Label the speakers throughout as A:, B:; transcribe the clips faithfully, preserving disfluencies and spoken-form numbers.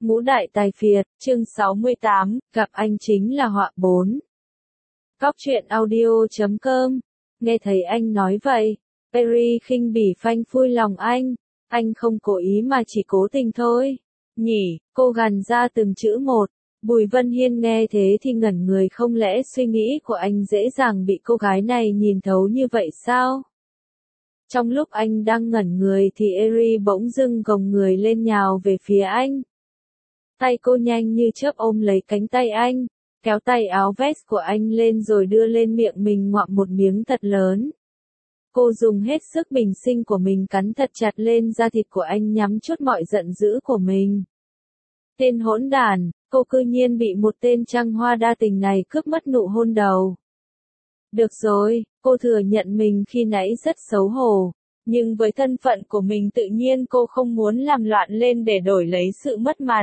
A: Ngũ đại tài phiệt, chương sáu mươi tám, gặp anh chính là họa bốn. Cóc truyện audio chấm com, nghe thấy anh nói vậy, Perry khinh bỉ phanh phui lòng anh, anh không cố ý mà chỉ cố tình thôi. Nhỉ, cô gằn ra từng chữ một. Bùi Vân Hiên nghe thế thì ngẩn người, không lẽ suy nghĩ của anh dễ dàng bị cô gái này nhìn thấu như vậy sao? Trong lúc anh đang ngẩn người thì Eri bỗng dưng gồng người lên nhào về phía anh. Tay cô nhanh như chớp ôm lấy cánh tay anh, kéo tay áo vest của anh lên rồi đưa lên miệng mình ngoạm một miếng thật lớn. Cô dùng hết sức bình sinh của mình cắn thật chặt lên da thịt của anh, nhắm chút mọi giận dữ của mình. Tên hỗn đản, cô cư nhiên bị một tên trăng hoa đa tình này cướp mất nụ hôn đầu. Được rồi, cô thừa nhận mình khi nãy rất xấu hổ, nhưng với thân phận của mình tự nhiên cô không muốn làm loạn lên để đổi lấy sự mất mặt.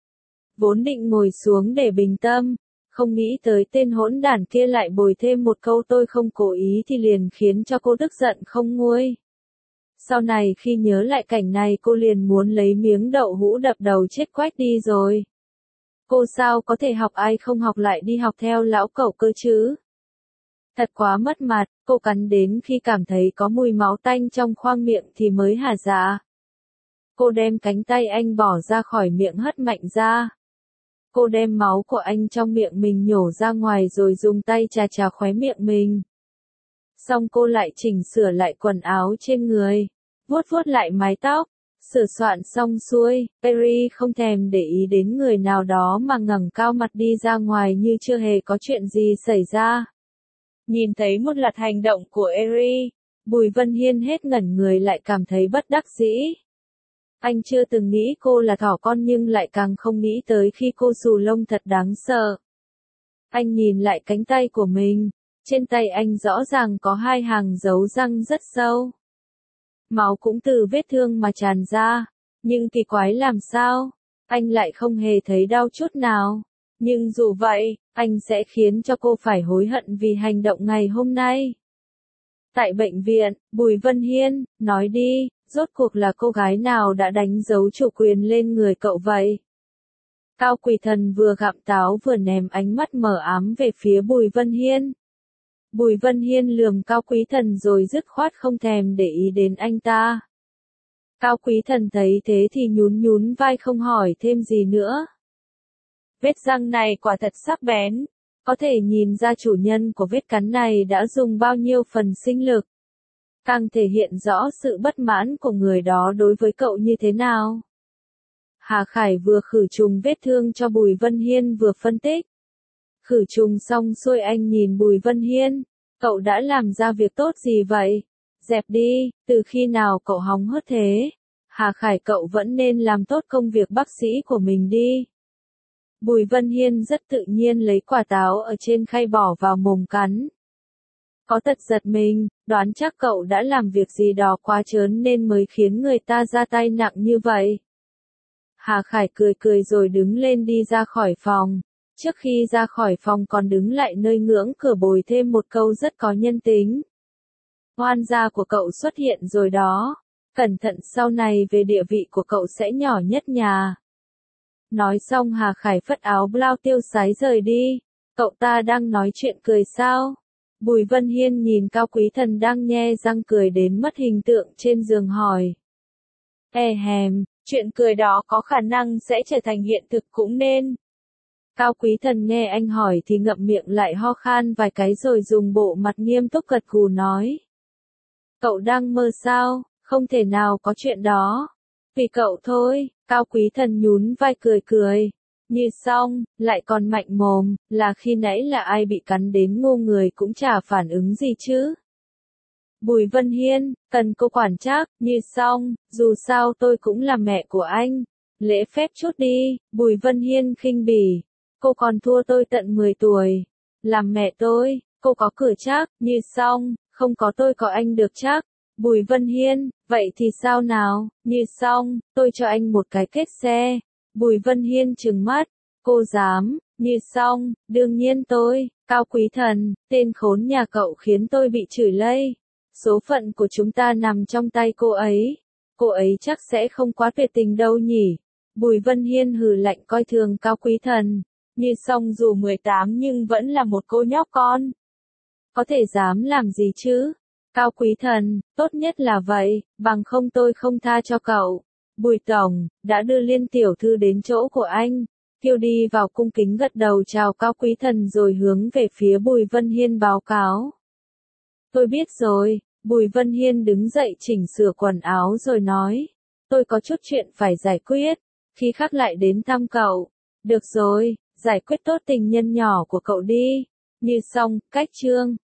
A: Vốn định ngồi xuống để bình tâm, không nghĩ tới tên hỗn đản kia lại bồi thêm một câu tôi không cố ý thì liền khiến cho cô tức giận không nguôi. Sau này khi nhớ lại cảnh này cô liền muốn lấy miếng đậu hũ đập đầu chết quách đi rồi. Cô sao có thể học ai không học lại đi học theo lão cẩu cơ chứ? Thật quá mất mặt, cô cắn đến khi cảm thấy có mùi máu tanh trong khoang miệng thì mới hả dạ. Cô đem cánh tay anh bỏ ra khỏi miệng hất mạnh ra. Cô đem máu của anh trong miệng mình nhổ ra ngoài rồi dùng tay chà chà khóe miệng mình. Xong cô lại chỉnh sửa lại quần áo trên người, vuốt vuốt lại mái tóc, sửa soạn xong xuôi, Perry không thèm để ý đến người nào đó mà ngẩng cao mặt đi ra ngoài như chưa hề có chuyện gì xảy ra. Nhìn thấy một loạt hành động của Eri, Bùi Vân Hiên hết ngẩn người lại cảm thấy bất đắc dĩ. Anh chưa từng nghĩ cô là thỏ con nhưng lại càng không nghĩ tới khi cô xù lông thật đáng sợ. Anh nhìn lại cánh tay của mình, trên tay anh rõ ràng có hai hàng dấu răng rất sâu. Máu cũng từ vết thương mà tràn ra, nhưng kỳ quái làm sao, anh lại không hề thấy đau chút nào. Nhưng dù vậy, anh sẽ khiến cho cô phải hối hận vì hành động ngày hôm nay. Tại bệnh viện, Bùi Vân Hiên, nói đi, rốt cuộc là cô gái nào đã đánh dấu chủ quyền lên người cậu vậy? Cao Quỳ Thần vừa gặm táo vừa ném ánh mắt mờ ám về phía Bùi Vân Hiên. Bùi Vân Hiên lườm Cao Quý Thần rồi dứt khoát không thèm để ý đến anh ta. Cao Quý Thần thấy thế thì nhún nhún vai không hỏi thêm gì nữa. Vết răng này quả thật sắc bén, có thể nhìn ra chủ nhân của vết cắn này đã dùng bao nhiêu phần sinh lực. Càng thể hiện rõ sự bất mãn của người đó đối với cậu như thế nào. Hà Khải vừa khử trùng vết thương cho Bùi Vân Hiên vừa phân tích. Khử trùng xong xuôi anh nhìn Bùi Vân Hiên, cậu đã làm ra việc tốt gì vậy? Dẹp đi, từ khi nào cậu hóng hớt thế? Hà Khải cậu vẫn nên làm tốt công việc bác sĩ của mình đi. Bùi Vân Hiên rất tự nhiên lấy quả táo ở trên khay bỏ vào mồm cắn. Có thật giật mình, đoán chắc cậu đã làm việc gì đó quá trớn nên mới khiến người ta ra tay nặng như vậy. Hà Khải cười cười rồi đứng lên đi ra khỏi phòng. Trước khi ra khỏi phòng còn đứng lại nơi ngưỡng cửa bồi thêm một câu rất có nhân tính. Oan gia của cậu xuất hiện rồi đó. Cẩn thận sau này về địa vị của cậu sẽ nhỏ nhất nhà. Nói xong Hà Khải phất áo blau tiêu sái rời đi. Cậu ta đang nói chuyện cười sao? Bùi Vân Hiên nhìn Cao Quý Thần đang nhe răng cười đến mất hình tượng trên giường hỏi. E hèm, chuyện cười đó có khả năng sẽ trở thành hiện thực cũng nên. Cao Quý Thần nghe anh hỏi thì ngậm miệng lại ho khan vài cái rồi dùng bộ mặt nghiêm túc gật gù nói. Cậu đang mơ sao, không thể nào có chuyện đó. Vì cậu thôi, Cao Quý Thần nhún vai cười cười. Như xong, lại còn mạnh mồm, là khi nãy là ai bị cắn đến ngô người cũng chả phản ứng gì chứ. Bùi Vân Hiên, cần cô quản trách, như xong, dù sao tôi cũng là mẹ của anh. Lễ phép chút đi, Bùi Vân Hiên khinh bỉ. Cô còn thua tôi tận mười tuổi. Làm mẹ tôi, cô có cửa chắc, như xong, không có tôi có anh được chắc. Bùi Vân Hiên, vậy thì sao nào, như xong, tôi cho anh một cái kết xe. Bùi Vân Hiên trừng mắt, cô dám, như xong, đương nhiên tôi, Cao Quý Thần, tên khốn nhà cậu khiến tôi bị chửi lây. Số phận của chúng ta nằm trong tay cô ấy, cô ấy chắc sẽ không quá tuyệt tình đâu nhỉ. Bùi Vân Hiên hừ lạnh coi thường Cao Quý Thần. Như Song dù mười tám nhưng vẫn là một cô nhóc con. Có thể dám làm gì chứ? Cao Quý Thần, tốt nhất là vậy, bằng không tôi không tha cho cậu. Bùi Tổng, đã đưa Liên tiểu thư đến chỗ của anh. Kiều đi vào cung kính gật đầu chào Cao Quý Thần rồi hướng về phía Bùi Vân Hiên báo cáo. Tôi biết rồi, Bùi Vân Hiên đứng dậy chỉnh sửa quần áo rồi nói. Tôi có chút chuyện phải giải quyết, khi khác lại đến thăm cậu. Được rồi, giải quyết tốt tình nhân nhỏ của cậu đi. Như Song, Cách Trương.